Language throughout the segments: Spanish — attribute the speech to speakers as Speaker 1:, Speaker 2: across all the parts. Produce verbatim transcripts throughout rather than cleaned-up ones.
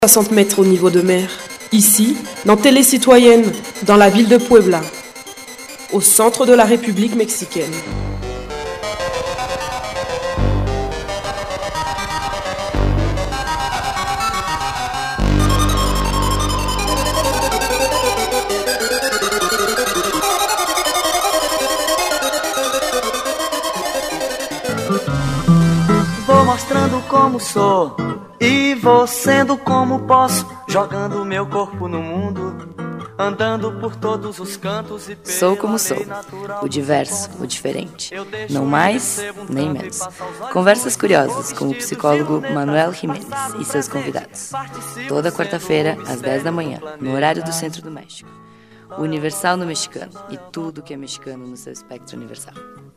Speaker 1: soixante mètres au niveau de mer. Ici, dans Télé Citoyenne, dans la ville de Puebla, au centre de la République mexicaine.
Speaker 2: Vou mostrando como sou e vou sendo como posso, jogando meu corpo no mundo, andando por todos os cantos e
Speaker 3: Sou como sou, o diverso, o diferente, não mais nem menos. Conversas curiosas com o psicólogo Manuel Jiménez e seus convidados. Toda quarta-feira, às dez da manhã, no horário do Centro do México. O Universal no Mexicano e tudo que é mexicano no seu espectro universal.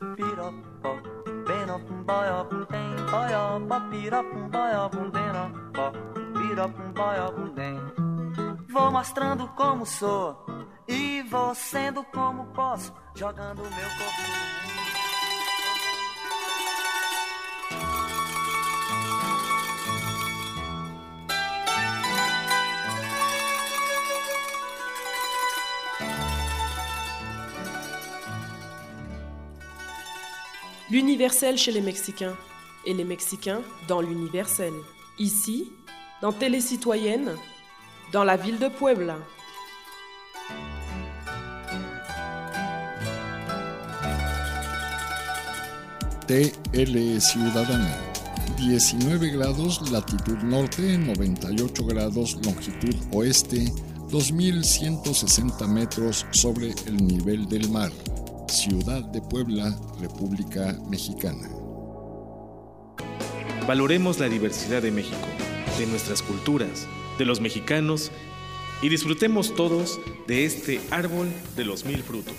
Speaker 2: Vou mostrando como sou e vou sendo como posso, jogando meu corpo.
Speaker 1: L'universel chez les Mexicains et les Mexicains dans l'universel. Ici, dans Télé Citoyenne, dans la ville de Puebla.
Speaker 4: T L Ciudadana, diecinueve grados latitud norte, noventa y ocho grados longitud oeste, dos mil ciento sesenta metros sobre el nivel del mar. Ciudad de Puebla, República Mexicana.
Speaker 5: Valoremos la diversidad de México, de nuestras culturas, de los mexicanos y disfrutemos todos de este árbol de los mil frutos.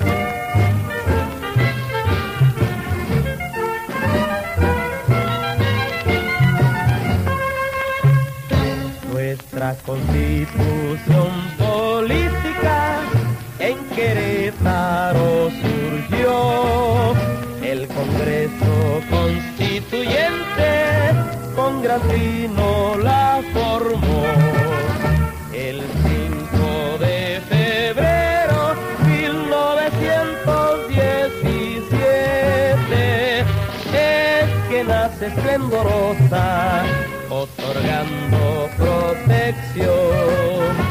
Speaker 6: Nuestra constitución política en Querétaro surgió, el Congreso Constituyente con gran tino la formó. El cinco de febrero mil novecientos diecisiete es que nace esplendorosa, otorgando protección.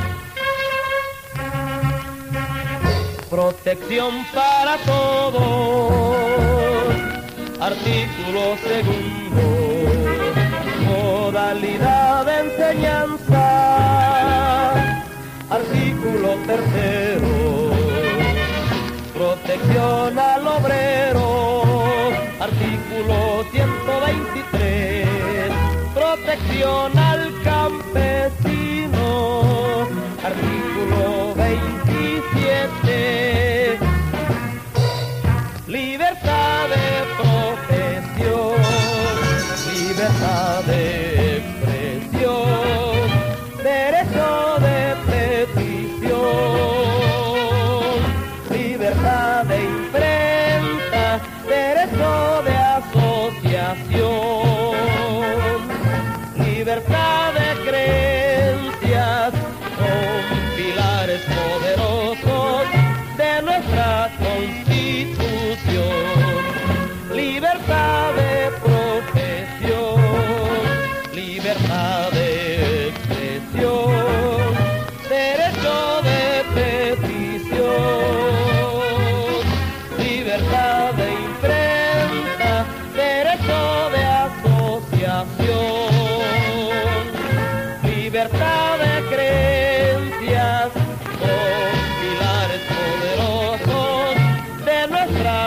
Speaker 6: Protección para todos, artículo segundo, modalidad de enseñanza, artículo tercero, protección al obrero, artículo ciento veintitrés, protección al campesino, artículo veintisiete, libertad de profesión, libertad de expresión, derecho de petición, libertad de imprenta, derecho de asociación, libertad de creencias, son pilares poderosos de nuestra Constitución. Libertad de profesión, libertad de expresión, derecho de petición, libertad de imprenta, derecho de asociación, libertad de creencias, son pilares poderosos de nuestra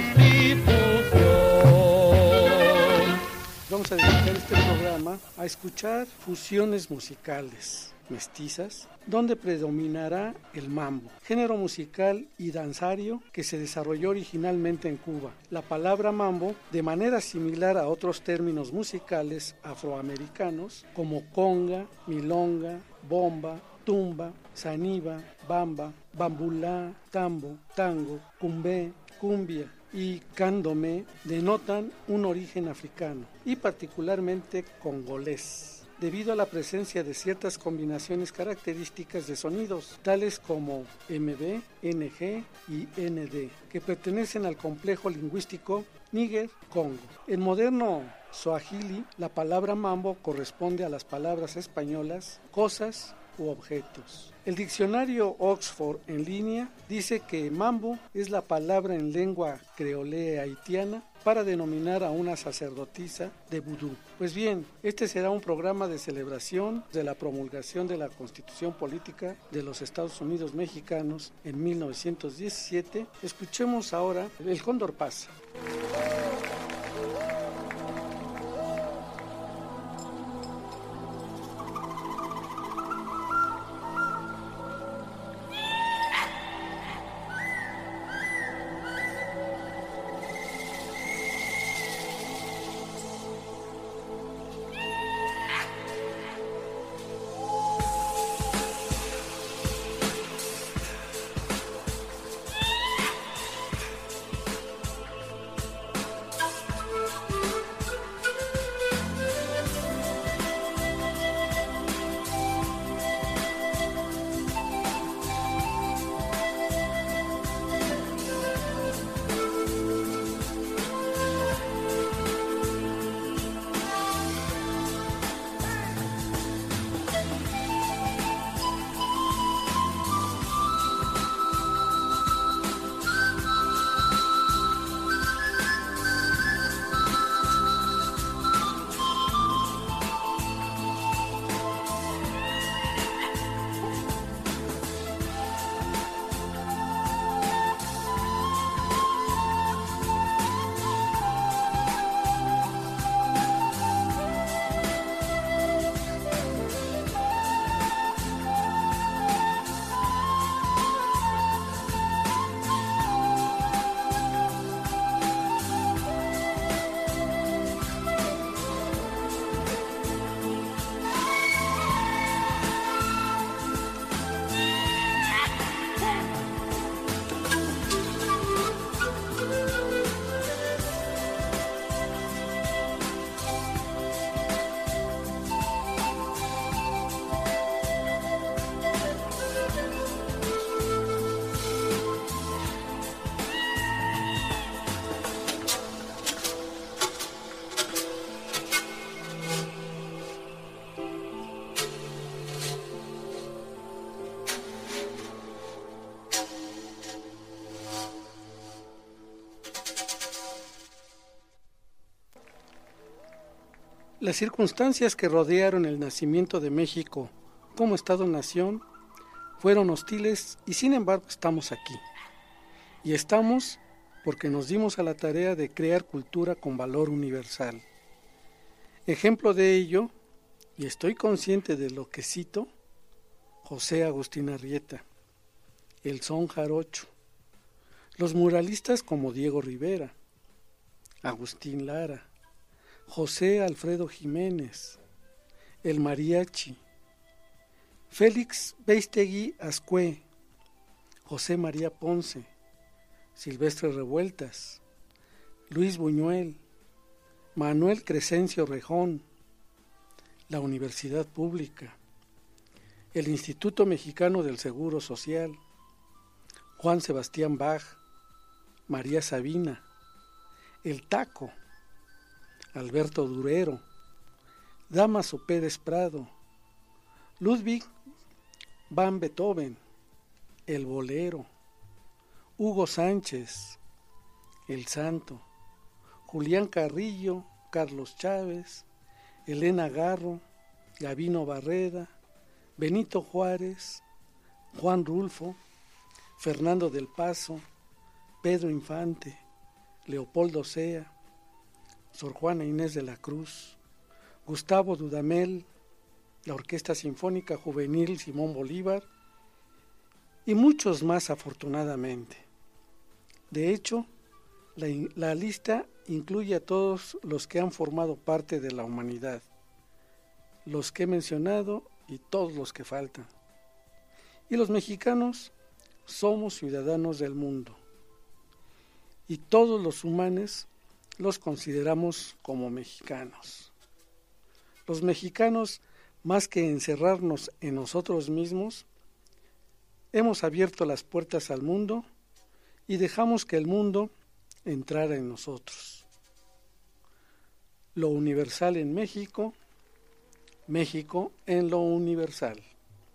Speaker 6: Constitución.
Speaker 7: Vamos a dedicar este programa a escuchar fusiones musicales mestizas, donde predominará el mambo, género musical y danzario que se desarrolló originalmente en Cuba. La palabra mambo, de manera similar a otros términos musicales afroamericanos como conga, milonga, bomba, tumba, saniba, bamba, bambulá, tambo, tango, cumbé, cumbia y candomé, denotan un origen africano y particularmente congolés. debido a la presencia de ciertas combinaciones características de sonidos, tales como M B, N G y N D, que pertenecen al complejo lingüístico Níger-Congo. En moderno Swahili, la palabra mambo corresponde a las palabras españolas cosas u objetos. El diccionario Oxford en línea dice que mambo es la palabra en lengua creole haitiana para denominar a una sacerdotisa de vudú. Pues bien, este será un programa de celebración de la promulgación de la Constitución Política de los Estados Unidos Mexicanos en mil novecientos diecisiete. Escuchemos ahora El Cóndor Pasa. Las circunstancias que rodearon el nacimiento de México como Estado-nación fueron hostiles y sin embargo estamos aquí. Y estamos porque nos dimos a la tarea de crear cultura con valor universal. Ejemplo de ello, y estoy consciente de lo que cito, José Agustín Arrieta, el son jarocho, los muralistas como Diego Rivera, Agustín Lara, José Alfredo Jiménez, el mariachi, Félix Beistegui Ascue, José María Ponce, Silvestre Revueltas, Luis Buñuel, Manuel Crescencio Rejón, la Universidad Pública, el Instituto Mexicano del Seguro Social, Juan Sebastián Bach, María Sabina, el Taco, Alberto Durero, Dámaso Pérez Prado, Ludwig van Beethoven, el Bolero, Hugo Sánchez, el Santo, Julián Carrillo, Carlos Chávez, Elena Garro, Gabino Barreda, Benito Juárez, Juan Rulfo, Fernando del Paso, Pedro Infante, Leopoldo Sea, Sor Juana Inés de la Cruz, Gustavo Dudamel, la Orquesta Sinfónica Juvenil Simón Bolívar y muchos más afortunadamente. De hecho, la, la lista incluye a todos los que han formado parte de la humanidad, los que he mencionado y todos los que faltan. Y los mexicanos somos ciudadanos del mundo y todos los humanos los consideramos como mexicanos. Los mexicanos más que encerrarnos en nosotros mismos, hemos abierto las puertas al mundo y dejamos que el mundo entrara en nosotros. Lo universal en México, México en lo universal.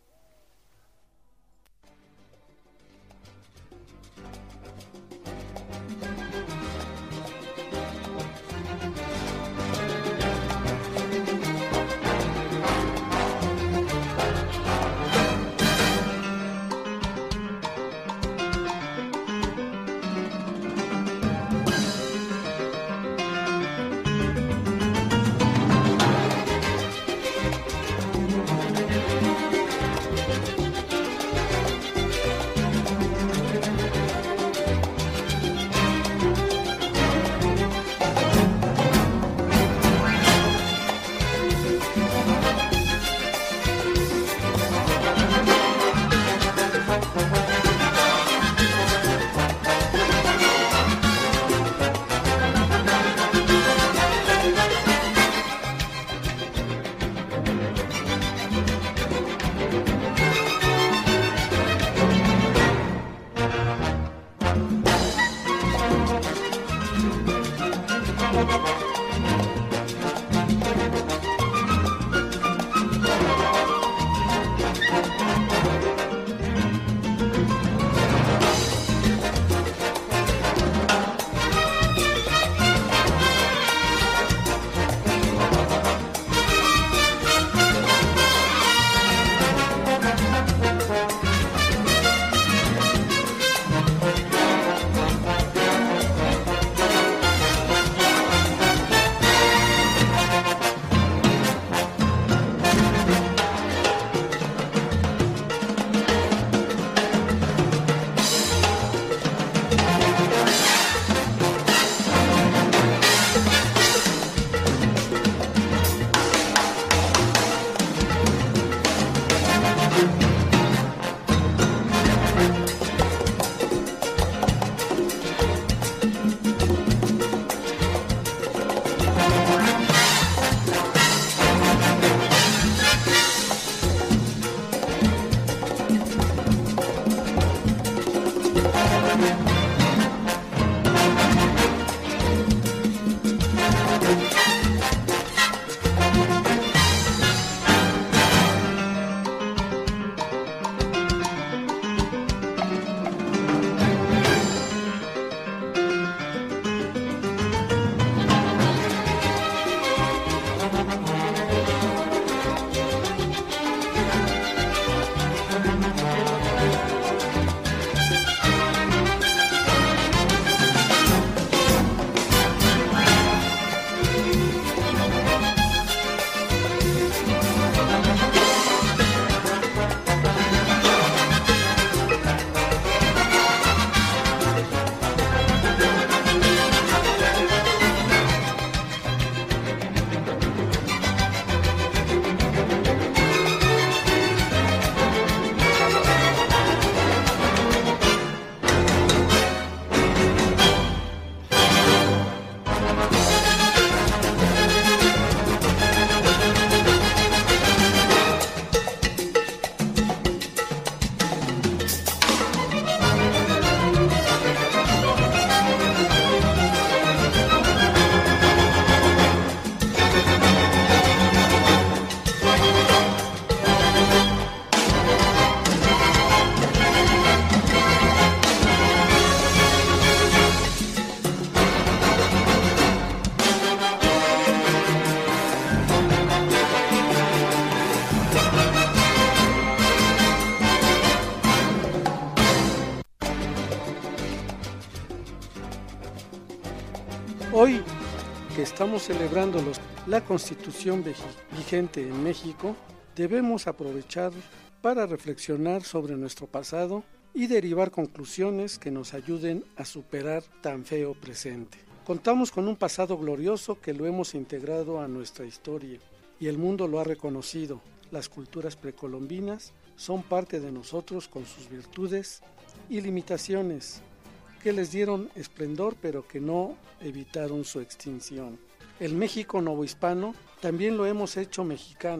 Speaker 7: Hoy que estamos celebrando los, la Constitución vigente en México, debemos aprovechar para reflexionar sobre nuestro pasado y derivar conclusiones que nos ayuden a superar tan feo presente. Contamos con un pasado glorioso que lo hemos integrado a nuestra historia y el mundo lo ha reconocido. Las culturas precolombinas son parte de nosotros con sus virtudes y limitaciones que les dieron esplendor pero que no evitaron su extinción. El México novohispano también lo hemos hecho mexicano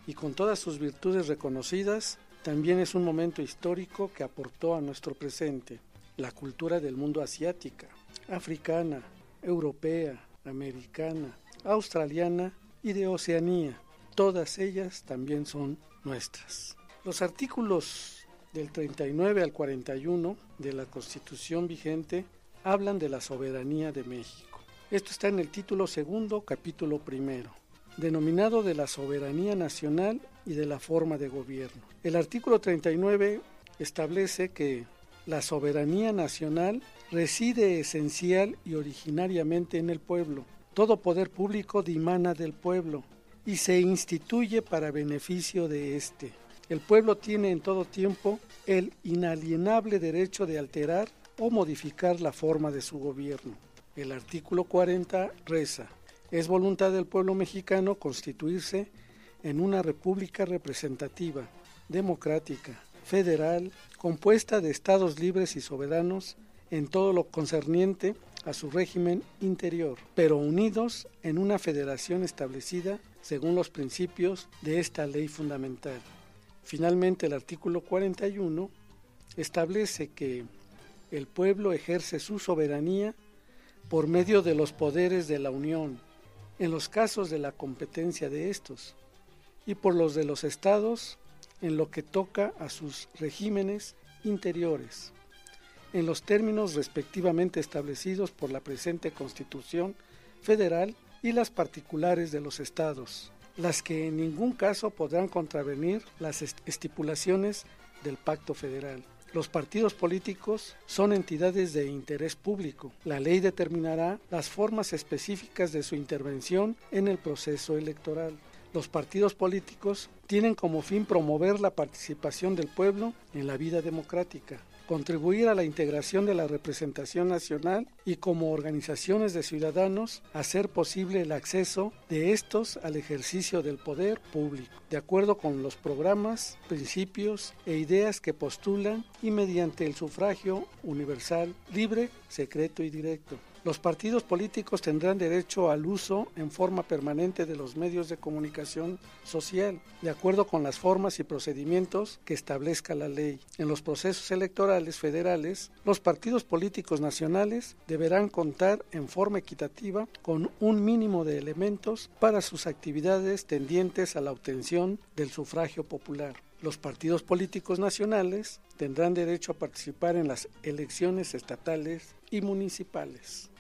Speaker 7: y con todas sus virtudes reconocidas, también es un momento histórico que aportó a nuestro presente la cultura del mundo asiática, africana, europea, americana, australiana y de Oceanía. Todas ellas también son nuestras. Los artículos del treinta y nueve al cuarenta y uno de la Constitución vigente hablan de la soberanía de México. Esto está en el título segundo, capítulo primero, denominado de la soberanía nacional y de la forma de gobierno. El artículo treinta y nueve establece que la soberanía nacional reside esencial y originariamente en el pueblo. Todo poder público dimana del pueblo y se instituye para beneficio de éste. El pueblo tiene en todo tiempo el inalienable derecho de alterar o modificar la forma de su gobierno. El artículo cuarenta reza: es voluntad del pueblo mexicano constituirse en una república representativa, democrática, federal, compuesta de estados libres y soberanos en todo lo concerniente a su régimen interior, pero unidos en una federación establecida según los principios de esta ley fundamental. Finalmente, el artículo cuarenta y uno establece que el pueblo ejerce su soberanía por medio de los poderes de la Unión, en los casos de la competencia de estos, y por los de los estados en lo que toca a sus regímenes interiores, en los términos respectivamente establecidos por la presente Constitución Federal y las particulares de los estados, las que en ningún caso podrán contravenir las estipulaciones del Pacto Federal. Los partidos políticos son entidades de interés público. La ley determinará las formas específicas de su intervención en el proceso electoral. Los partidos políticos tienen como fin promover la participación del pueblo en la vida democrática, contribuir a la integración de la representación nacional y como organizaciones de ciudadanos hacer posible el acceso de estos al ejercicio del poder público, de acuerdo con los programas, principios e ideas que postulan y mediante el sufragio universal, libre, secreto y directo. Los partidos políticos tendrán derecho al uso en forma permanente de los medios de comunicación social, de acuerdo con las formas y procedimientos que establezca la ley. En los procesos electorales federales, los partidos políticos nacionales deberán contar en forma equitativa con un mínimo de elementos para sus actividades tendientes a la obtención del sufragio popular. Los partidos políticos nacionales tendrán derecho a participar en las elecciones estatales y municipales.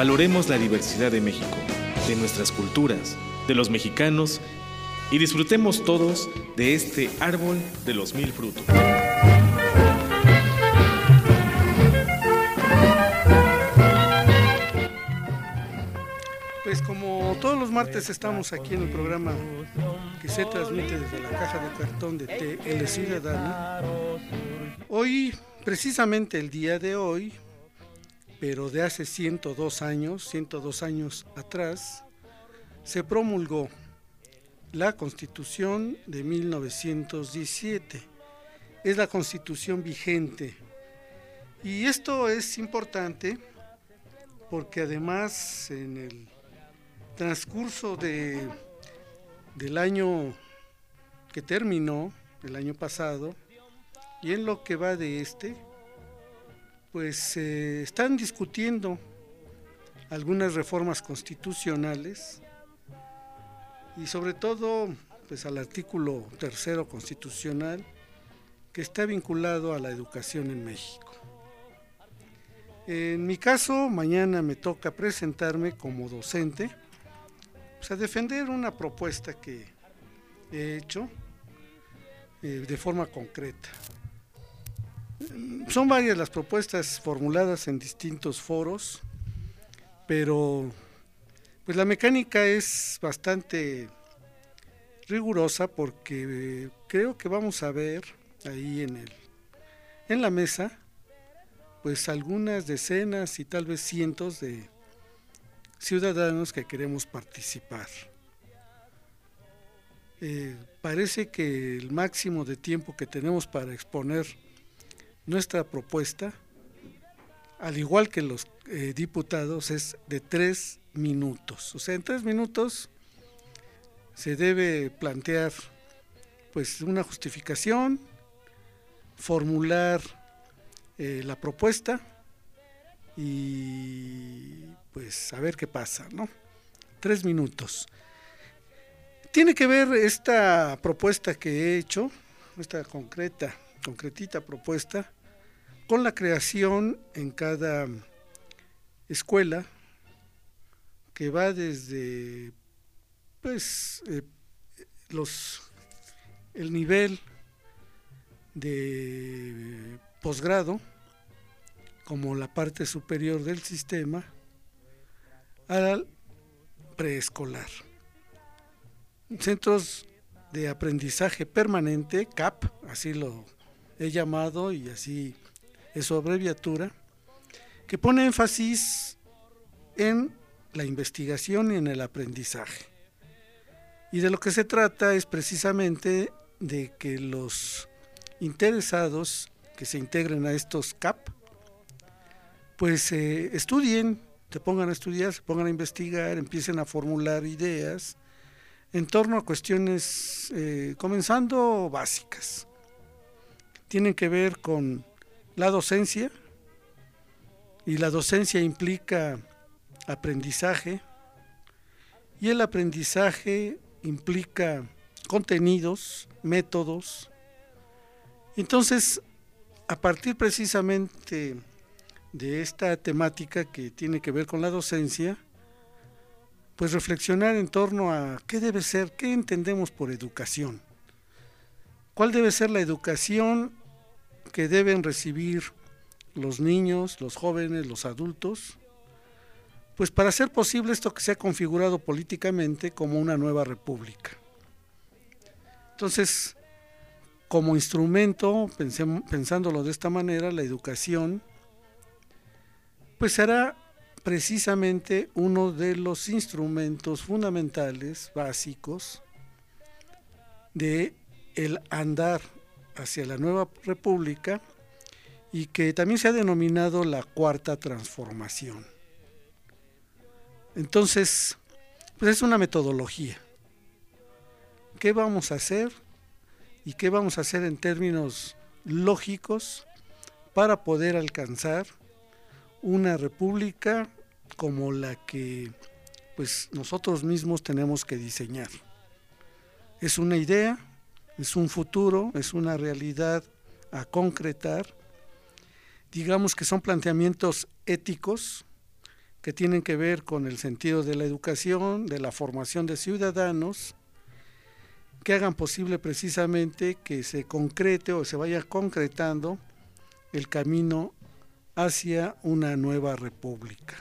Speaker 5: Valoremos la diversidad de México, de nuestras culturas, de los mexicanos, y disfrutemos todos de este árbol de los mil frutos.
Speaker 7: Pues como todos los martes estamos aquí en el programa que se transmite desde la caja de cartón de T L Ciudadano. Hoy, precisamente el día de hoy, pero de hace ciento dos años, ciento dos años atrás, se promulgó la Constitución de mil novecientos diecisiete. Es la Constitución vigente. Y esto es importante porque además en el transcurso de, del año que terminó, el año pasado, y en lo que va de este, pues eh, están discutiendo algunas reformas constitucionales y sobre todo pues al artículo tercero constitucional que está vinculado a la educación en México. En mi caso, mañana me toca presentarme como docente, pues a defender una propuesta que he hecho eh, de forma concreta. Son varias las propuestas formuladas en distintos foros, pero pues la mecánica es bastante rigurosa porque eh, creo que vamos a ver ahí en el en la mesa pues algunas decenas y tal vez cientos de ciudadanos que queremos participar. Eh, parece que el máximo de tiempo que tenemos para exponer nuestra propuesta, al igual que los eh, diputados, es de tres minutos. O sea, en tres minutos se debe plantear pues una justificación, formular eh, la propuesta y pues a ver qué pasa, ¿no? Tres minutos. Tiene que ver esta propuesta que he hecho, esta concreta, concretita propuesta, con la creación en cada escuela que va desde pues eh, los el nivel de posgrado como la parte superior del sistema al preescolar. Centros de aprendizaje permanente, C A P, así lo he llamado y así es su abreviatura, que pone énfasis en la investigación y en el aprendizaje. Y de lo que se trata es precisamente de que los interesados que se integren a estos C A P, pues eh, estudien, se pongan a estudiar, se pongan a investigar, empiecen a formular ideas en torno a cuestiones, eh, comenzando básicas. Tienen que ver con la docencia, y la docencia implica aprendizaje, y el aprendizaje implica contenidos, métodos. Entonces, a partir precisamente de esta temática que tiene que ver con la docencia, pues reflexionar en torno a qué debe ser, qué entendemos por educación, cuál debe ser la educación que deben recibir los niños, los jóvenes, los adultos, pues para hacer posible esto que se ha configurado políticamente como una nueva república. Entonces, como instrumento, pensemos, pensándolo de esta manera, la educación pues será precisamente uno de los instrumentos fundamentales, básicos, de el andar hacia la nueva república, y que también se ha denominado la cuarta transformación. Entonces, pues es una metodología. ¿Qué vamos a hacer? ¿Y qué vamos a hacer en términos lógicos para poder alcanzar una república como la que pues nosotros mismos tenemos que diseñar? Es una idea, es un futuro, es una realidad a concretar. Digamos que son planteamientos éticos que tienen que ver con el sentido de la educación, de la formación de ciudadanos, que hagan posible precisamente que se concrete o se vaya concretando el camino hacia una nueva república.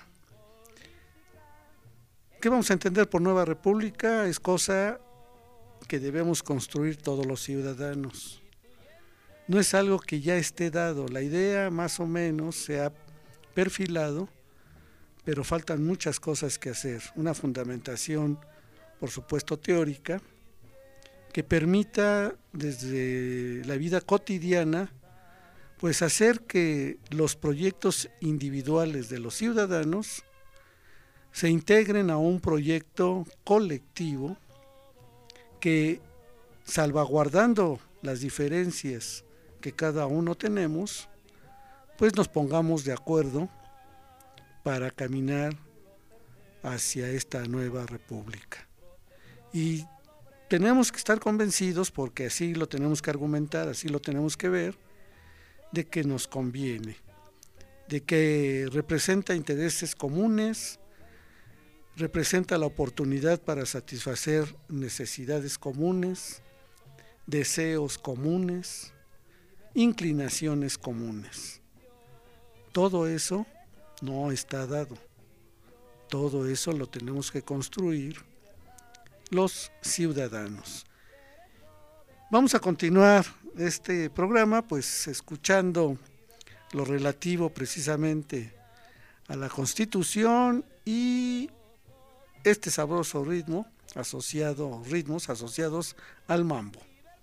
Speaker 7: ¿Qué vamos a entender por nueva república? Es cosa que debemos construir todos los ciudadanos. No es algo que ya esté dado, la idea más o menos se ha perfilado, pero faltan muchas cosas que hacer. Una fundamentación, por supuesto, teórica, que permita desde la vida cotidiana pues hacer que los proyectos individuales de los ciudadanos se integren a un proyecto colectivo que, salvaguardando las diferencias que cada uno tenemos, pues nos pongamos de acuerdo para caminar hacia esta nueva república. Y tenemos que estar convencidos, porque así lo tenemos que argumentar, así lo tenemos que ver, de que nos conviene, de que representa intereses comunes, representa la oportunidad para satisfacer necesidades comunes, deseos comunes, inclinaciones comunes. Todo eso no está dado, todo eso lo tenemos que construir los ciudadanos. Vamos a continuar este programa pues escuchando lo relativo precisamente a la Constitución y este sabroso ritmo asociado, ritmos asociados al mambo.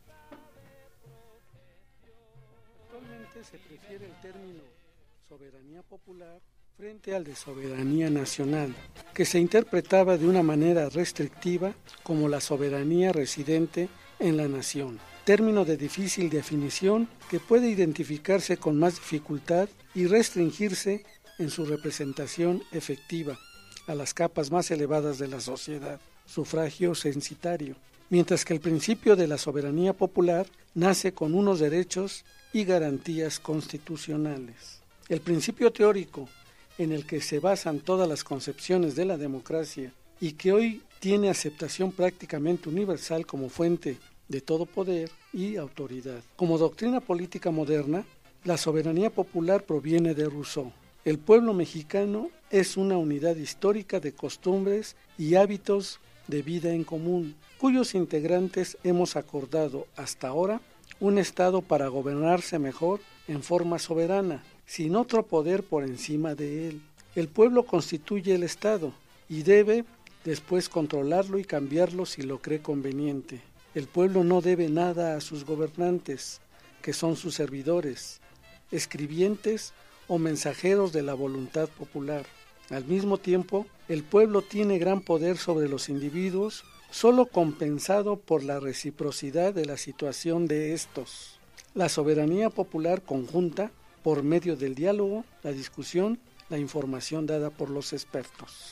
Speaker 7: Actualmente se prefiere el término soberanía popular frente al de soberanía nacional, que se interpretaba de una manera restrictiva como la soberanía residente en la nación, término de difícil definición que puede identificarse con más dificultad y restringirse en su representación efectiva a las capas más elevadas de la sociedad, sufragio censitario, mientras que el principio de la soberanía popular nace con unos derechos y garantías constitucionales. El principio teórico en el que se basan todas las concepciones de la democracia y que hoy tiene aceptación prácticamente universal como fuente de todo poder y autoridad. Como doctrina política moderna, la soberanía popular proviene de Rousseau. El pueblo mexicano es una unidad histórica de costumbres y hábitos de vida en común, cuyos integrantes hemos acordado hasta ahora un Estado para gobernarse mejor en forma soberana, sin otro poder por encima de él. El pueblo constituye el Estado y debe después controlarlo y cambiarlo si lo cree conveniente. El pueblo no debe nada a sus gobernantes, que son sus servidores, escribientes o mensajeros de la voluntad popular. Al mismo tiempo, el pueblo tiene gran poder sobre los individuos, solo compensado por la reciprocidad de la situación de estos. La soberanía popular conjunta por medio del diálogo, la discusión, la información dada por los expertos.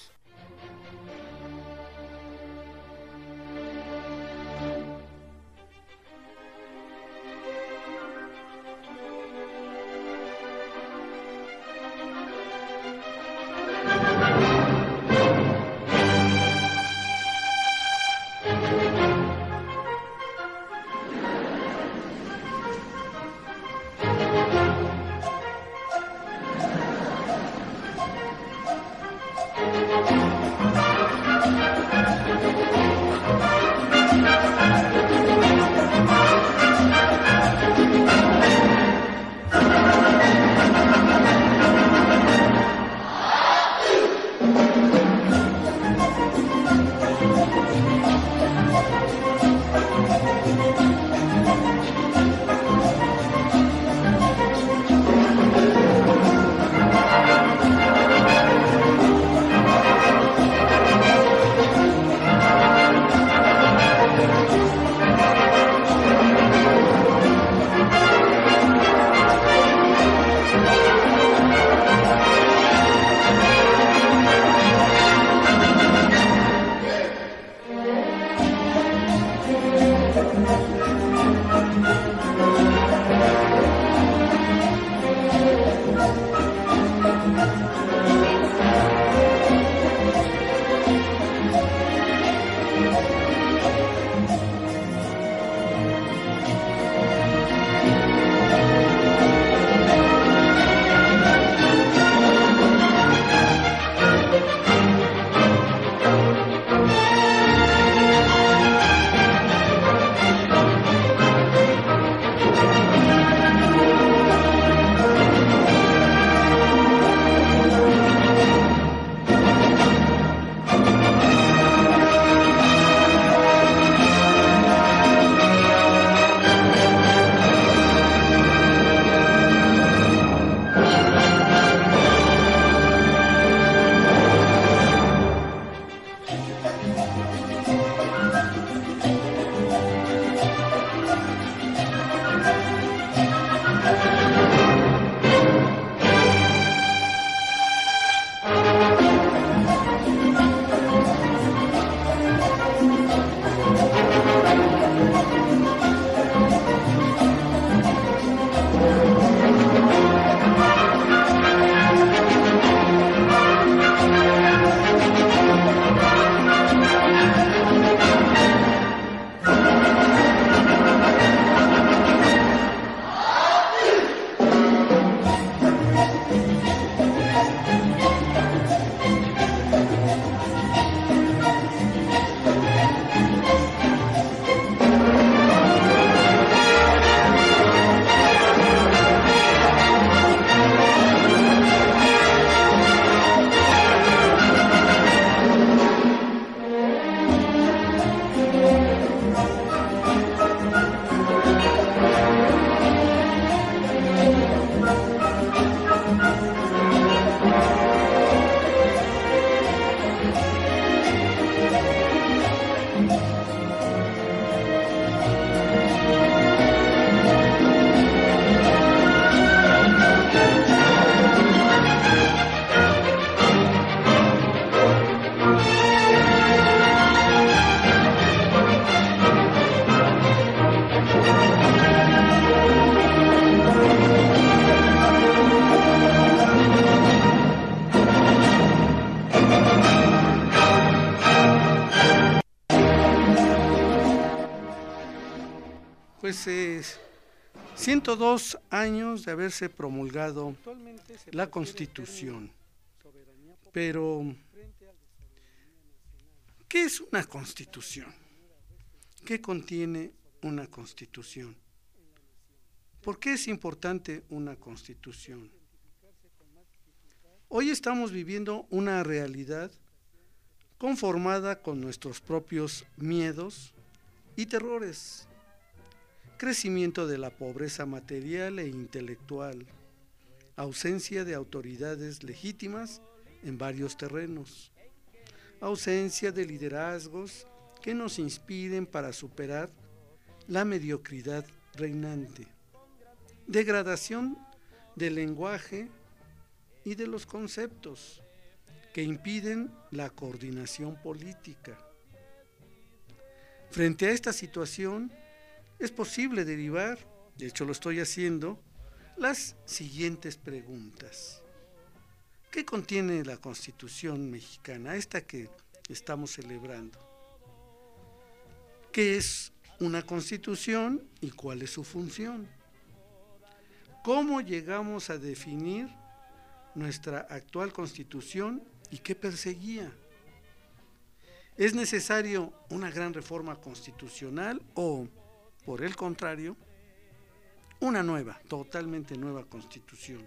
Speaker 7: Pues eh, ciento dos años de haberse promulgado la Constitución. Pero, ¿qué es una Constitución? ¿Qué contiene una Constitución? ¿Por qué es importante una Constitución? Hoy estamos viviendo una realidad conformada con nuestros propios miedos y terrores. Crecimiento de la pobreza material e intelectual, ausencia de autoridades legítimas en varios terrenos, ausencia de liderazgos que nos inspiren para superar la mediocridad reinante, degradación del lenguaje y de los conceptos que impiden la coordinación política. Frente a esta situación, es posible derivar, de hecho lo estoy haciendo, las siguientes preguntas. ¿Qué contiene la Constitución mexicana, esta que estamos celebrando? ¿Qué es una Constitución y cuál es su función? ¿Cómo llegamos a definir nuestra actual Constitución y qué perseguía? ¿Es necesario una gran reforma constitucional o, por el contrario, una nueva, totalmente nueva Constitución?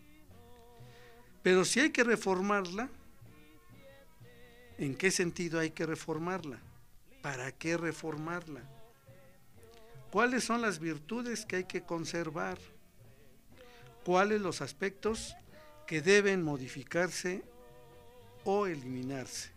Speaker 7: Pero si hay que reformarla, ¿en qué sentido hay que reformarla? ¿Para qué reformarla? ¿Cuáles son las virtudes que hay que conservar? ¿Cuáles los aspectos que deben modificarse o eliminarse?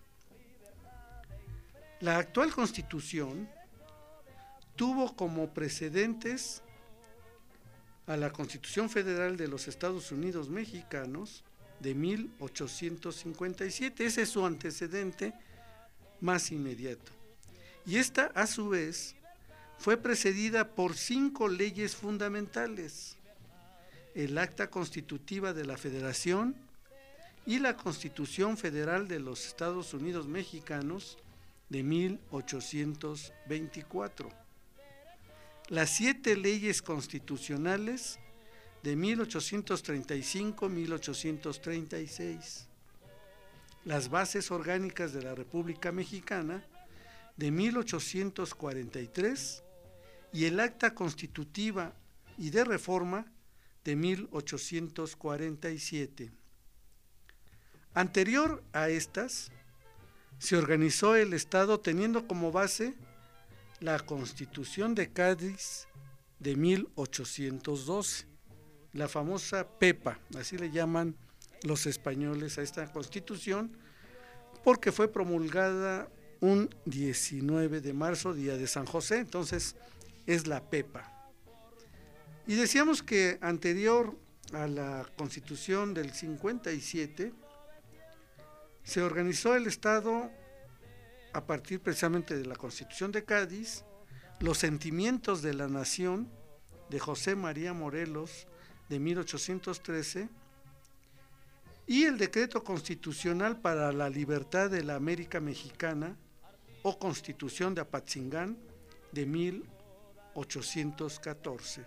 Speaker 7: La actual Constitución tuvo como precedentes a la Constitución Federal de los Estados Unidos Mexicanos de mil ochocientos cincuenta y siete, ese es su antecedente más inmediato. Y esta, a su vez, fue precedida por cinco leyes fundamentales: el Acta Constitutiva de la Federación y la Constitución Federal de los Estados Unidos Mexicanos de mil ochocientos veinticuatro, las siete leyes constitucionales de mil ochocientos treinta y cinco a mil ochocientos treinta y seis, las bases orgánicas de la República Mexicana de mil ochocientos cuarenta y tres y el Acta Constitutiva y de Reforma de mil ochocientos cuarenta y siete. Anterior a estas, se organizó el Estado teniendo como base la Constitución de Cádiz de mil ochocientos doce, la famosa Pepa, así le llaman los españoles a esta Constitución, porque fue promulgada un diecinueve de marzo, día de San José, entonces es la Pepa. Y decíamos que anterior a la Constitución del cincuenta y siete, se organizó el Estado a partir precisamente de la Constitución de Cádiz, los sentimientos de la nación de José María Morelos de mil ochocientos trece y el decreto constitucional para la libertad de la América Mexicana o Constitución de Apatzingán de mil ochocientos catorce.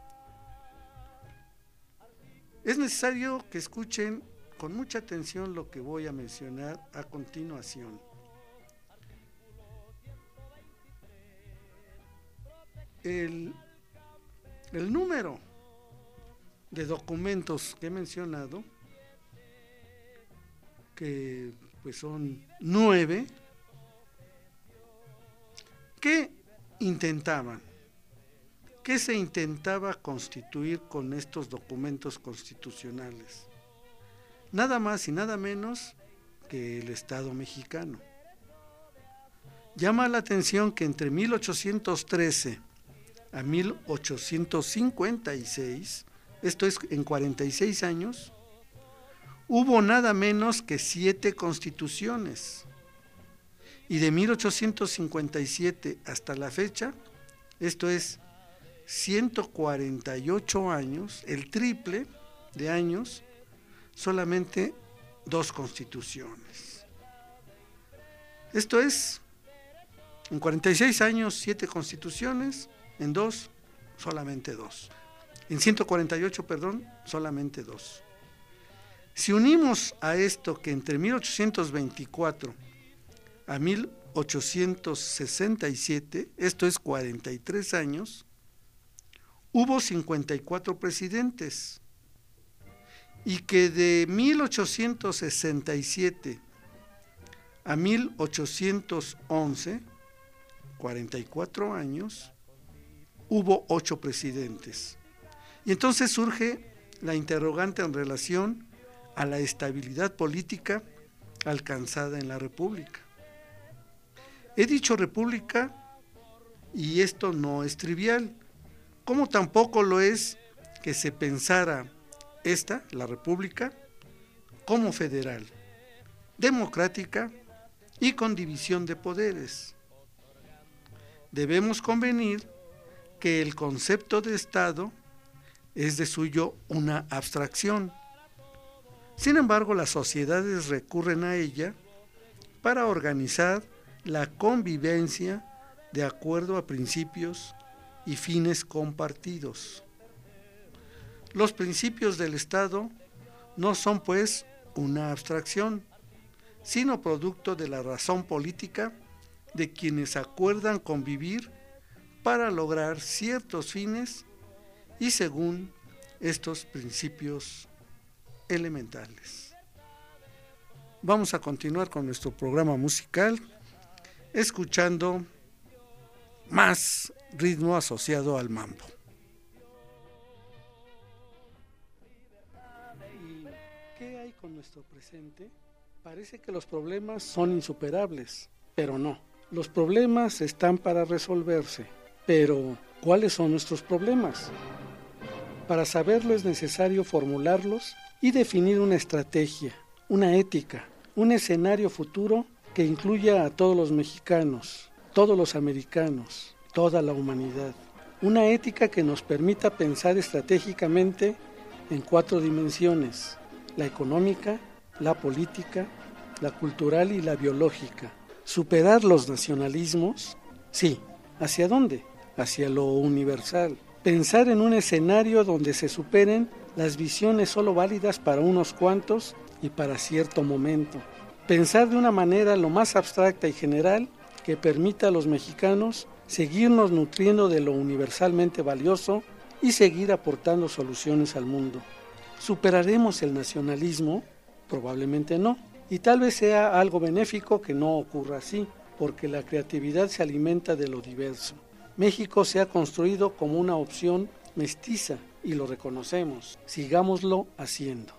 Speaker 7: Es necesario que escuchen con mucha atención lo que voy a mencionar a continuación. El, el número de documentos que he mencionado, que pues son nueve, ¿qué intentaban? ¿Qué se intentaba constituir con estos documentos constitucionales? Nada más y nada menos que el Estado mexicano. Llama la atención que entre mil ochocientos trece a mil ochocientos cincuenta y seis, esto es en cuarenta y seis años, hubo nada menos que siete constituciones. Y de mil ochocientos cincuenta y siete hasta la fecha, esto es ciento cuarenta y ocho años, el triple de años, solamente dos constituciones. Esto es, en cuarenta y seis años, siete constituciones, en dos, solamente dos. En ciento cuarenta y ocho, perdón, solamente dos. Si unimos a esto que entre mil ochocientos veinticuatro a mil ochocientos sesenta y siete, esto es cuarenta y tres años, hubo cincuenta y cuatro presidentes, y que de mil ochocientos sesenta y siete a mil ochocientos once, cuarenta y cuatro años, hubo ocho presidentes. Y entonces surge la interrogante en relación a la estabilidad política alcanzada en la República. He dicho República, y esto no es trivial, como tampoco lo es que se pensara esta, la República, como federal, democrática y con división de poderes. Debemos convenir que el concepto de Estado es de suyo una abstracción. Sin embargo, las sociedades recurren a ella para organizar la convivencia de acuerdo a principios y fines compartidos. Los principios del Estado no son, pues, una abstracción, sino producto de la razón política de quienes acuerdan convivir para lograr ciertos fines y según estos principios elementales. Vamos a continuar con nuestro programa musical, escuchando más ritmo asociado al mambo. ¿Y qué hay con nuestro presente? Parece que los problemas son insuperables, pero no. Los problemas están para resolverse, pero ¿cuáles son nuestros problemas? Para saberlo es necesario formularlos y definir una estrategia, una ética, un escenario futuro que incluya a todos los mexicanos, todos los americanos, toda la humanidad. Una ética que nos permita pensar estratégicamente en cuatro dimensiones: la económica, la política, la cultural y la biológica. Superar los nacionalismos, sí, ¿hacia dónde? Hacia lo universal. Pensar en un escenario donde se superen las visiones solo válidas para unos cuantos y para cierto momento. Pensar de una manera lo más abstracta y general que permita a los mexicanos seguirnos nutriendo de lo universalmente valioso y seguir aportando soluciones al mundo. ¿Superaremos el nacionalismo? Probablemente no. Y tal vez sea algo benéfico que no ocurra así, porque la creatividad se alimenta de lo diverso. México se ha construido como una opción mestiza y lo reconocemos. Sigámoslo haciendo.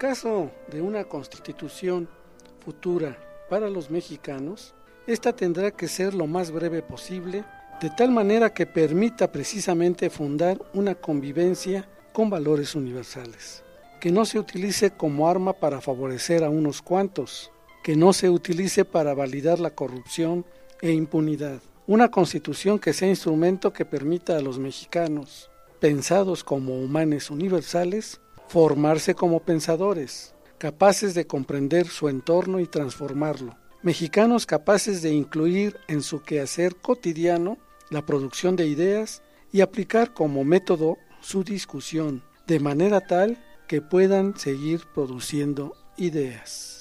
Speaker 7: caso de una constitución futura para los mexicanos, esta tendrá que ser lo más breve posible, de tal manera que permita precisamente fundar una convivencia con valores universales, que no se utilice como arma para favorecer a unos cuantos, que no se utilice para validar la corrupción e impunidad. Una constitución que sea instrumento que permita a los mexicanos, pensados como humanos universales, formarse como pensadores, capaces de comprender su entorno y transformarlo. Mexicanos capaces de incluir en su quehacer cotidiano la producción de ideas y aplicar como método su discusión, de manera tal que puedan seguir produciendo ideas.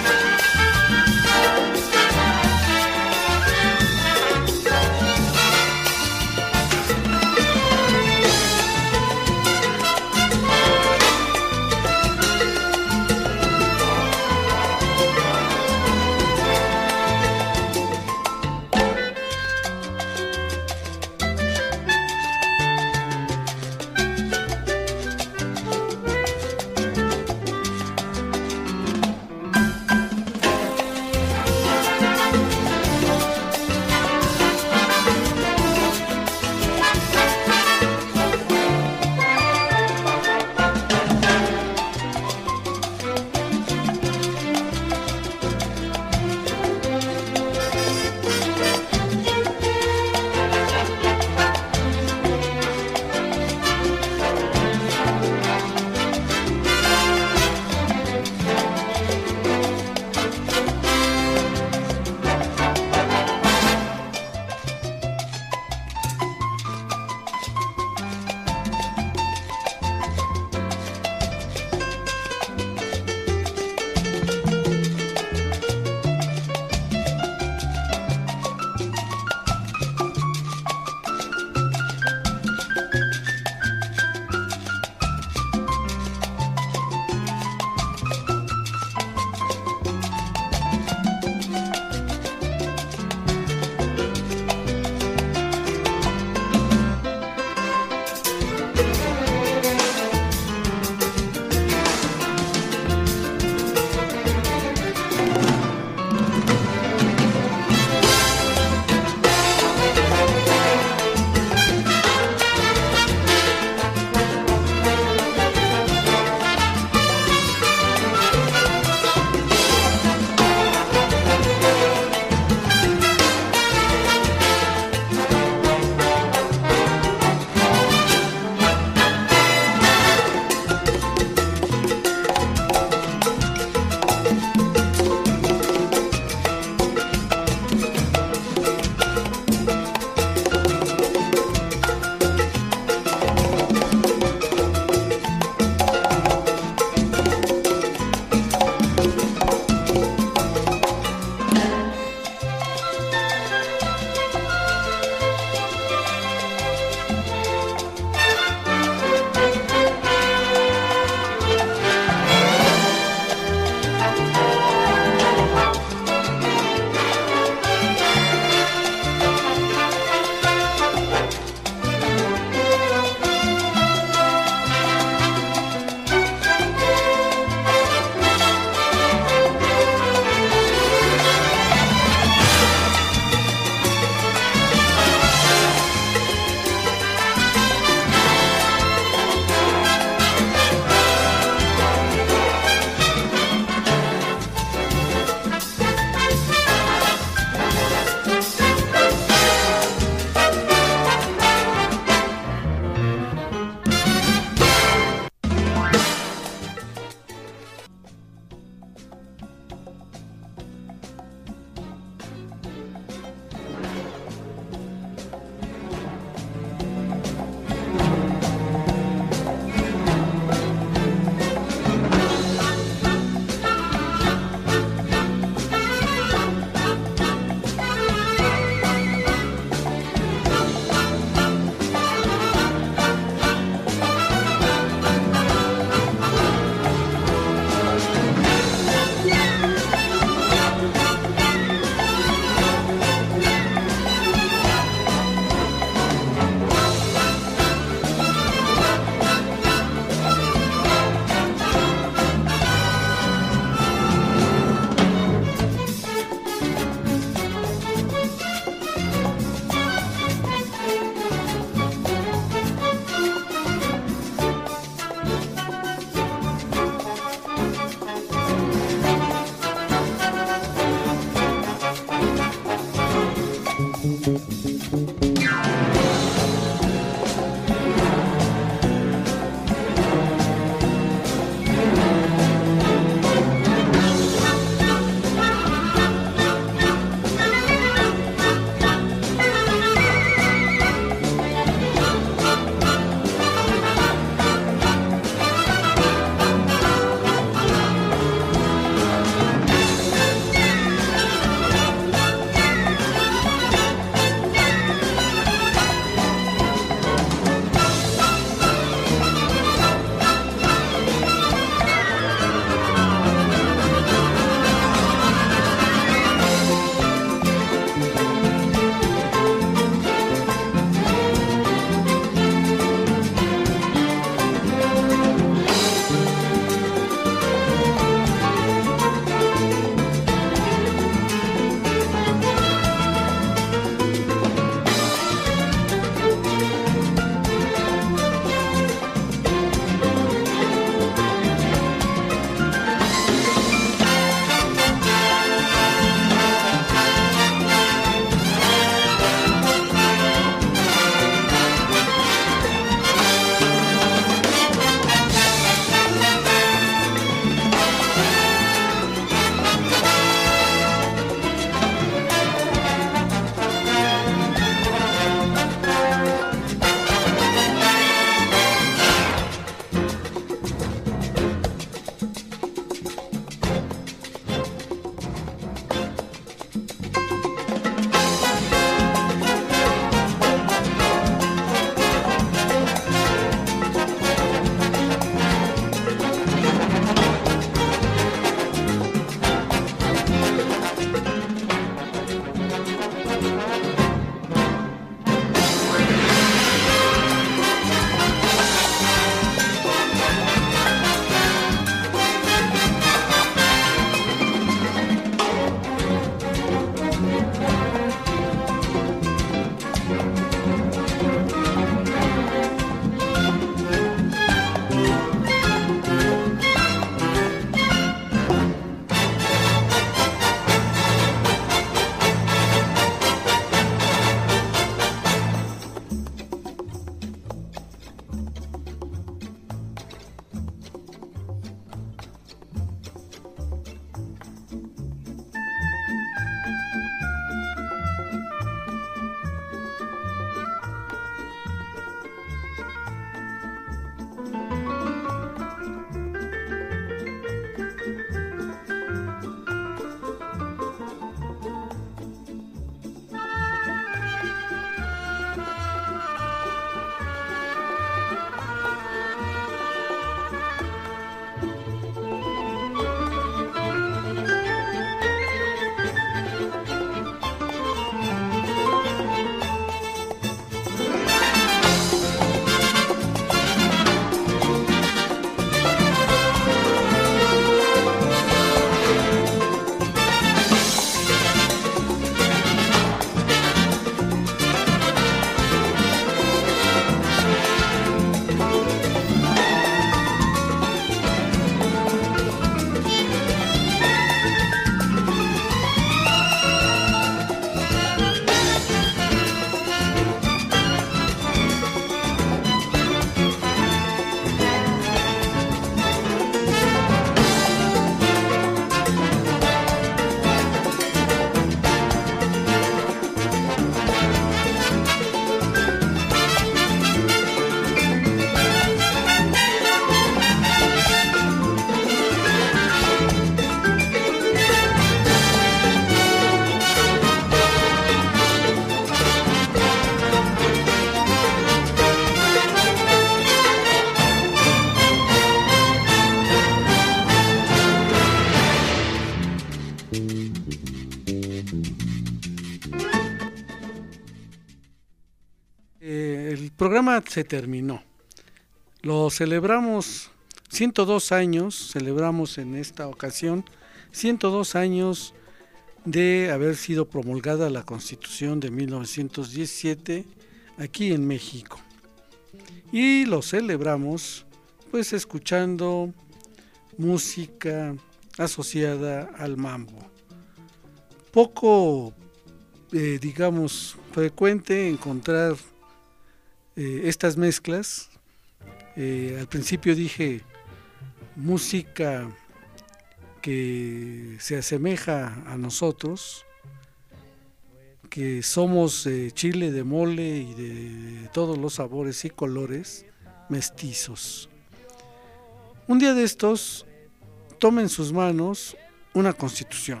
Speaker 7: Eh, el programa se terminó. Lo celebramos ciento dos años, celebramos en esta ocasión ciento dos años de haber sido promulgada la Constitución de mil novecientos diecisiete aquí en México. Y lo celebramos pues escuchando música asociada al mambo. Poco, eh, digamos, frecuente encontrar eh, estas mezclas. Eh, al principio dije música que se asemeja a nosotros, que somos de chile, de mole y de todos los sabores y colores, mestizos. Un día de estos, tome en sus manos una constitución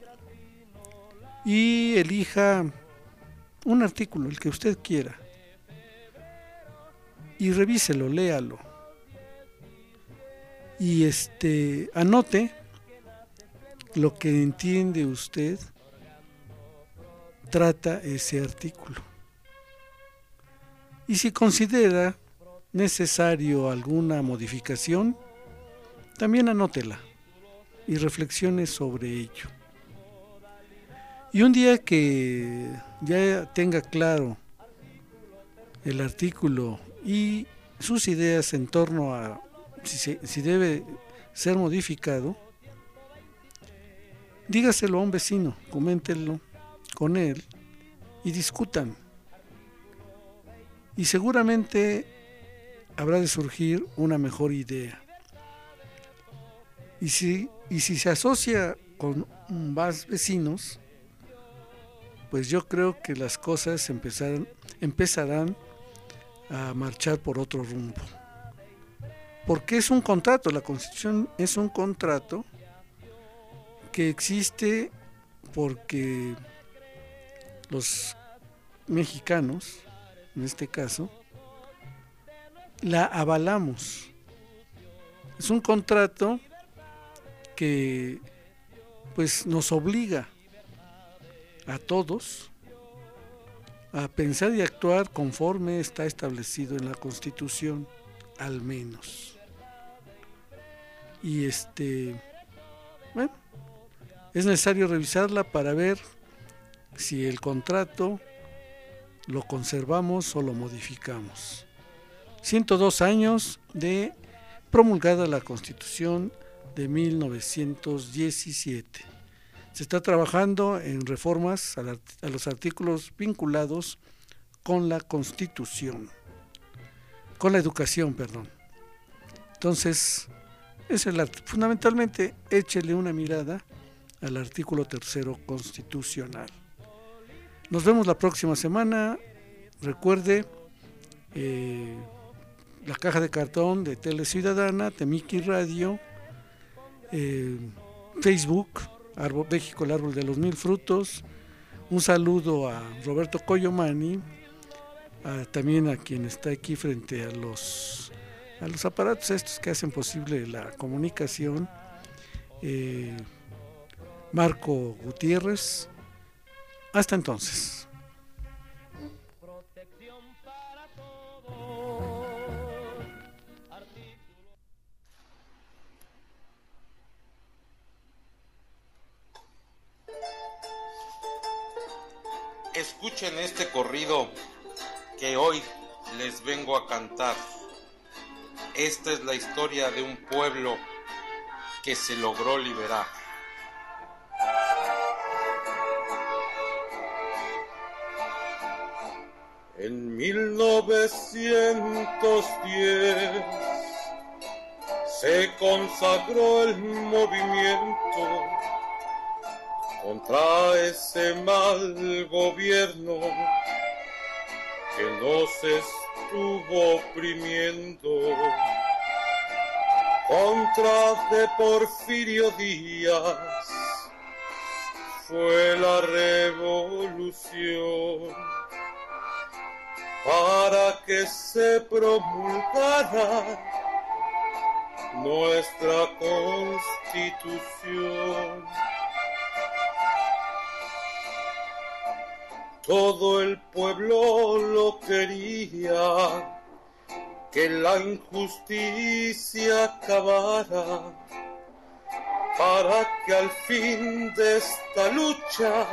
Speaker 7: y elija un artículo, el que usted quiera, y revíselo, léalo, y este anote lo que entiende usted trata ese artículo. Y si considera necesario alguna modificación, también anótela y reflexione sobre ello. Y un día que ya tenga claro el artículo y sus ideas en torno a si, se, si debe ser modificado, dígaselo a un vecino, coméntenlo con él y discutan. Y seguramente habrá de surgir una mejor idea. Y si, y si se asocia con más vecinos, pues yo creo que las cosas empezarán, empezarán a marchar por otro rumbo. Porque es un contrato, la Constitución es un contrato que existe porque los mexicanos, en este caso, la avalamos. Es un contrato que pues nos obliga a todos a pensar y actuar conforme está establecido en la Constitución, al menos. Y este, bueno, es necesario revisarla para ver si el contrato lo conservamos o lo modificamos. ciento dos años de promulgada la Constitución de mil novecientos diecisiete. Se está trabajando en reformas a, la, a los artículos vinculados con la Constitución, con la educación, perdón. Entonces, es el, fundamentalmente, échele una mirada al artículo tercero constitucional. Nos vemos la próxima semana. Recuerde, eh, la caja de cartón de Tele Ciudadana, Temiki Radio, eh, Facebook, Árbol, México, el árbol de los mil frutos. Un saludo a Roberto Coyomani, a, también a quien está aquí frente a los, a los aparatos estos que hacen posible la comunicación, eh, Marco Gutiérrez. Hasta entonces.
Speaker 8: Escuchen este corrido que hoy les vengo a cantar. Esta es la historia de un pueblo que se logró liberar. En mil novecientos diez se consagró el movimiento contra ese mal gobierno que nos estuvo oprimiendo, contra de Porfirio Díaz fue la revolución para que se promulgara nuestra Constitución. Todo el pueblo lo quería, que la injusticia acabara, para que al fin de esta lucha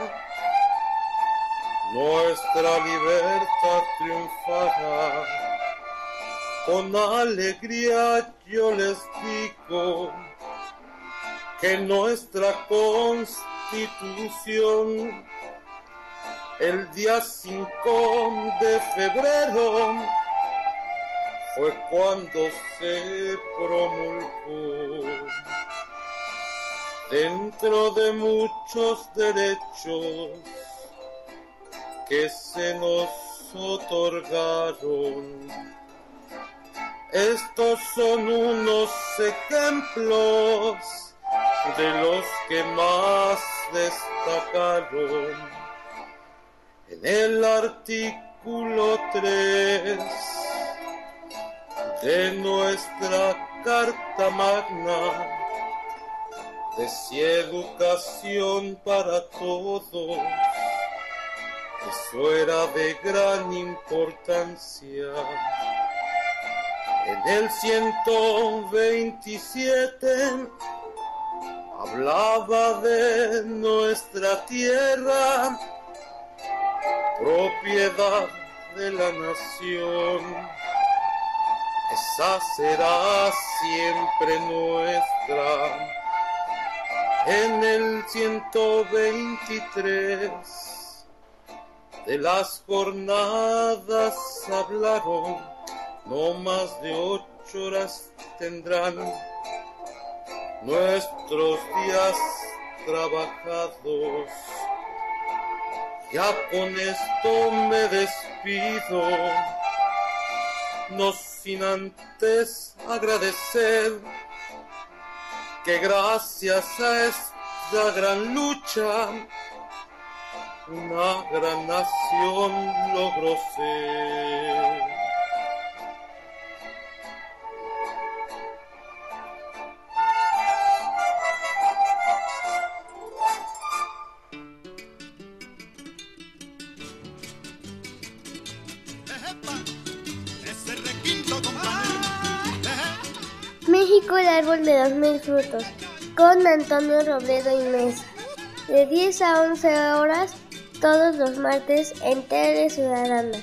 Speaker 8: nuestra libertad triunfara. Con alegría yo les digo que nuestra Constitución, el día cinco de febrero, fue cuando se promulgó. Dentro de muchos derechos que se nos otorgaron, estos son unos ejemplos de los que más destacaron. En el artículo tres de nuestra Carta Magna decía educación para todos. Eso era de gran importancia. En el ciento veintisiete hablaba de nuestra tierra, propiedad de la nación. Esa será siempre nuestra. En el ciento veintitrés de las jornadas hablaron, no más de ocho horas tendrán nuestros días trabajados. Ya con esto me despido, no sin antes agradecer que gracias a esta gran lucha una gran nación logró ser.
Speaker 9: México, el árbol de los mil frutos, con Antonio Robledo y Mesa, de diez a once horas, todos los martes en Tele Ciudadana.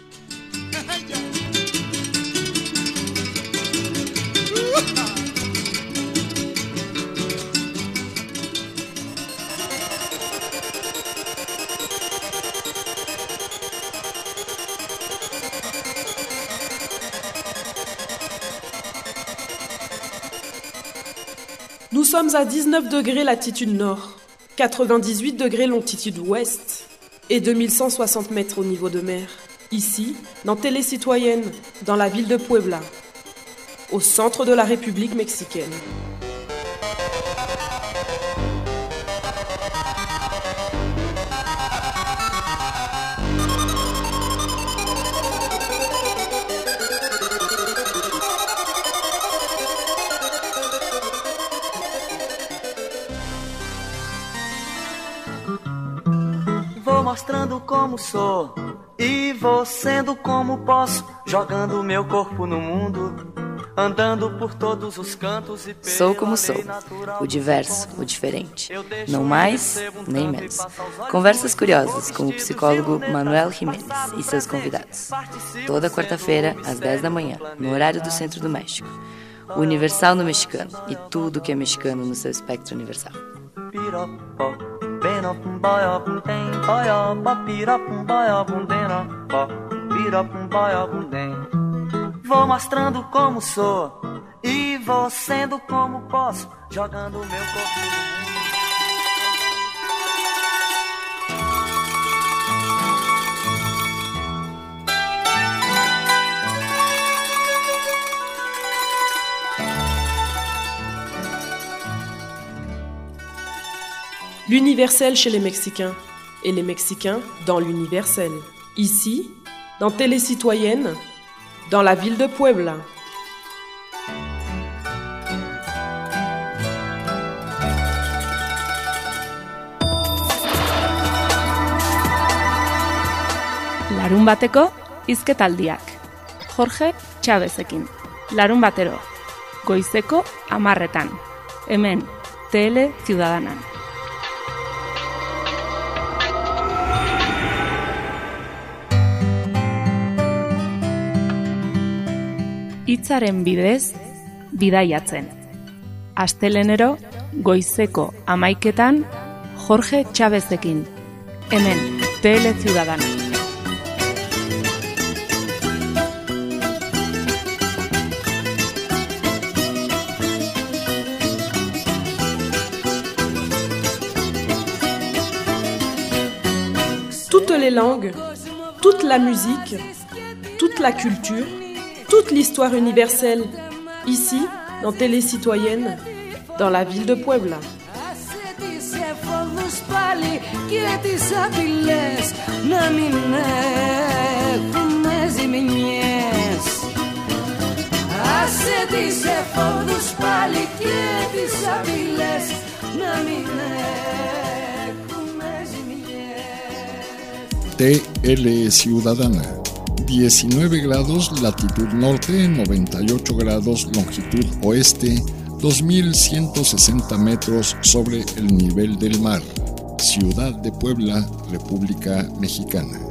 Speaker 1: Nous sommes à dix-neuf degrés latitude nord, quatre-vingt-dix-huit degrés longitude ouest et deux mille cent soixante mètres au niveau de mer. Ici, dans Télé Citoyenne, dans la ville de Puebla, au centre de la République mexicaine.
Speaker 2: Vou mostrando como sou e vou sendo como posso, jogando meu corpo no mundo, andando por todos os cantos e
Speaker 3: Sou como sou, o diverso, o diferente, não mais nem menos. Conversas curiosas com o psicólogo Manuel Jiménez e seus convidados. Toda quarta-feira, às dez da manhã, no horário do Centro do México. O Universal no mexicano e tudo que é mexicano no seu espectro universal.
Speaker 2: Vou mostrando como sou e vou sendo como posso, jogando meu corpo no mundo.
Speaker 1: L'universel chez les Mexicains et les Mexicains dans l'universel. Ici, dans Télé Citoyenne, dans la ville de Puebla.
Speaker 10: Larun bateko hizketaldiak. Jorge Chavezekin. Larun batero. Goizeko hamarretan. Hemen, Tele Ciudadanan. Hitzaren bidez, bidaiatzen. Astelenero, goizeko hamaiketan, Jorge Chavezekin. Hemen, Tele Ciudadana.
Speaker 1: Toutes les langues, toute la musique, toute la culture, toute l'histoire universelle, ici, dans Télé Citoyenne, dans la ville de Puebla.
Speaker 4: T L Ciudadana. diecinueve grados latitud norte, noventa y ocho grados longitud oeste, dos mil ciento sesenta metros sobre el nivel del mar. Ciudad de Puebla, República Mexicana.